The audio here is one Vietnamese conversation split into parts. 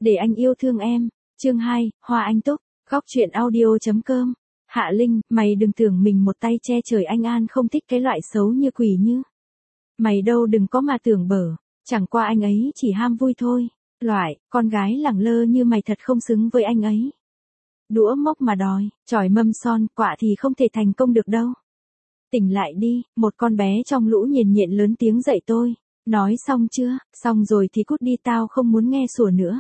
để anh yêu thương em. Chương 2, Hoa Anh Túc, góc truyện audio.com. Hạ Linh, mày đừng tưởng mình một tay che trời, anh An không thích cái loại xấu như quỷ như mày đâu, đừng có mà tưởng bở, chẳng qua anh ấy chỉ ham vui thôi. Loại, con gái lẳng lơ như mày thật không xứng với anh ấy. Đũa mốc mà đòi, chỏi mâm son, quạ thì không thể thành công được đâu. Tỉnh lại đi, một con bé trong lũ nhền nhện lớn tiếng dậy tôi. Nói xong chưa, xong rồi thì cút đi, tao không muốn nghe sủa nữa.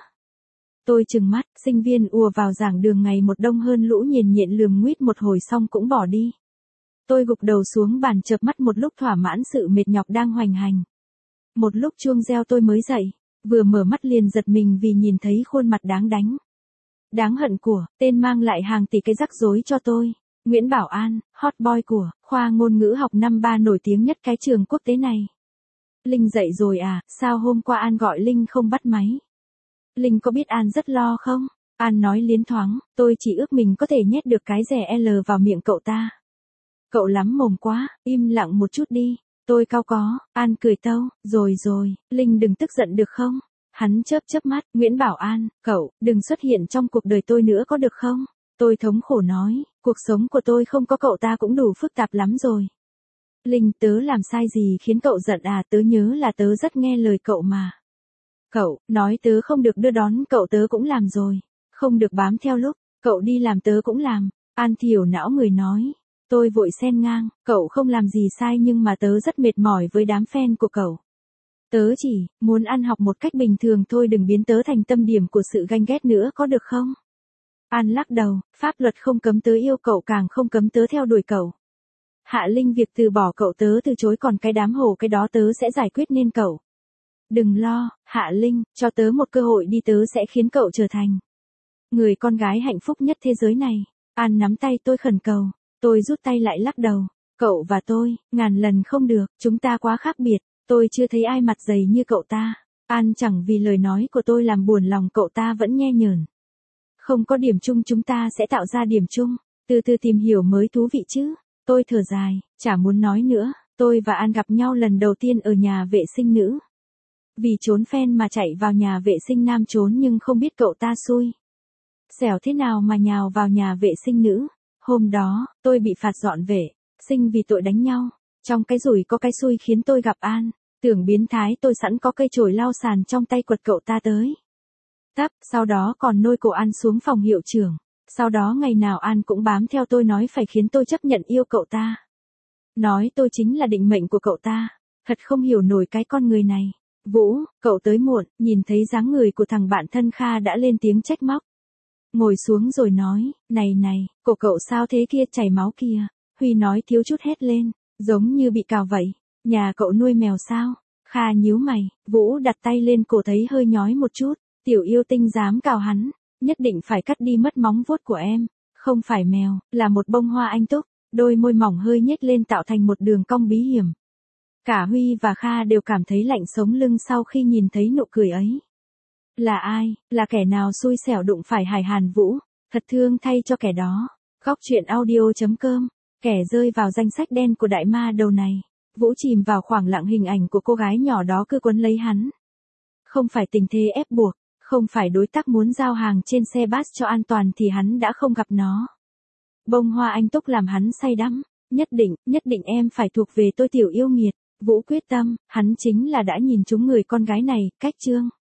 Tôi trừng mắt, sinh viên ùa vào giảng đường ngày một đông hơn, lũ nhền nhện lườm nguýt một hồi xong cũng bỏ đi. Tôi gục đầu xuống bàn chợp mắt một lúc thỏa mãn sự mệt nhọc đang hoành hành. Một lúc chuông reo tôi mới dậy, vừa mở mắt liền giật mình vì nhìn thấy khuôn mặt đáng đánh, đáng hận của tên mang lại hàng tỷ cái rắc rối cho tôi. Nguyễn Bảo An, hot boy của khoa ngôn ngữ học năm 3 nổi tiếng nhất cái trường quốc tế này. Linh dậy rồi à, sao hôm qua An gọi Linh không bắt máy? Linh có biết An rất lo không? An nói liến thoáng, tôi chỉ ước mình có thể nhét được cái rẻ L vào miệng cậu ta. Cậu lắm mồm quá, im lặng một chút đi. Tôi cau có, An cười tâu, rồi, Linh đừng tức giận được không? Hắn chớp mắt, Nguyễn Bảo An, cậu, đừng xuất hiện trong cuộc đời tôi nữa có được không? Tôi thống khổ nói, cuộc sống của tôi không có cậu ta cũng đủ phức tạp lắm rồi. Linh, tớ làm sai gì khiến cậu giận à? Tớ nhớ là tớ rất nghe lời cậu mà. Cậu, nói tớ không được đưa đón cậu tớ cũng làm rồi. Không được bám theo lúc cậu đi làm tớ cũng làm. An thiểu não người nói. Tôi vội xen ngang, cậu không làm gì sai nhưng mà tớ rất mệt mỏi với đám fan của cậu. Tớ chỉ muốn ăn học một cách bình thường thôi, đừng biến tớ thành tâm điểm của sự ganh ghét nữa có được không? An lắc đầu, pháp luật không cấm tớ yêu cậu, càng không cấm tớ theo đuổi cậu. Hạ Linh, việc từ bỏ cậu tớ từ chối, còn cái đám hồ cái đó tớ sẽ giải quyết nên cậu đừng lo. Hạ Linh, cho tớ một cơ hội đi, tớ sẽ khiến cậu trở thành người con gái hạnh phúc nhất thế giới này. An nắm tay tôi khẩn cầu. Tôi rút tay lại lắc đầu. Cậu và tôi, ngàn lần không được, chúng ta quá khác biệt. Tôi chưa thấy ai mặt dày như cậu ta. An chẳng vì lời nói của tôi làm buồn lòng cậu ta vẫn nhe nhờn. Không có điểm chung chúng ta sẽ tạo ra điểm chung. Từ từ tìm hiểu mới thú vị chứ. Tôi thở dài, chả muốn nói nữa. Tôi và An gặp nhau lần đầu tiên ở nhà vệ sinh nữ. Vì trốn fan mà chạy vào nhà vệ sinh nam trốn, nhưng không biết cậu ta xui xẻo thế nào mà nhào vào nhà vệ sinh nữ. Hôm đó, tôi bị phạt dọn vệ sinh vì tội đánh nhau. Trong cái rủi có cái xui khiến tôi gặp An. Tưởng biến thái, tôi sẵn có cây chổi lau sàn trong tay quật cậu ta tới tấp, sau đó còn lôi cổ An xuống phòng hiệu trưởng. Sau đó ngày nào An cũng bám theo tôi nói phải khiến tôi chấp nhận yêu cậu ta. Nói tôi chính là định mệnh của cậu ta. Thật không hiểu nổi cái con người này. Vũ, cậu tới muộn, nhìn thấy dáng người của thằng bạn thân Kha đã lên tiếng trách móc. Ngồi xuống rồi nói, này, cổ cậu sao thế kia, chảy máu kìa. Huy nói thiếu chút hét lên, giống như bị cào vậy. Nhà cậu nuôi mèo sao? Kha nhíu mày, Vũ đặt tay lên cổ thấy hơi nhói một chút. Tiểu yêu tinh dám cào hắn, nhất định phải cắt đi mất móng vuốt của em. Không phải mèo, là một bông hoa anh túc. Đôi môi mỏng hơi nhếch lên tạo thành một đường cong bí hiểm. Cả Huy và Kha đều cảm thấy lạnh sống lưng sau khi nhìn thấy nụ cười ấy. Là ai, là kẻ nào xui xẻo đụng phải Hải Hàn Vũ, thật thương thay cho kẻ đó. Góc truyện audio.com, kẻ rơi vào danh sách đen của đại ma đầu này. Vũ chìm vào khoảng lặng, hình ảnh của cô gái nhỏ đó cứ quấn lấy hắn. Không phải tình thế ép buộc, không phải đối tác muốn giao hàng trên xe bus cho an toàn thì hắn đã không gặp nó. Bông hoa anh túc làm hắn say đắm. Nhất định em phải thuộc về tôi, tiểu yêu nghiệt. Vũ quyết tâm, hắn chính là đã nhìn trúng người con gái này. Cách chương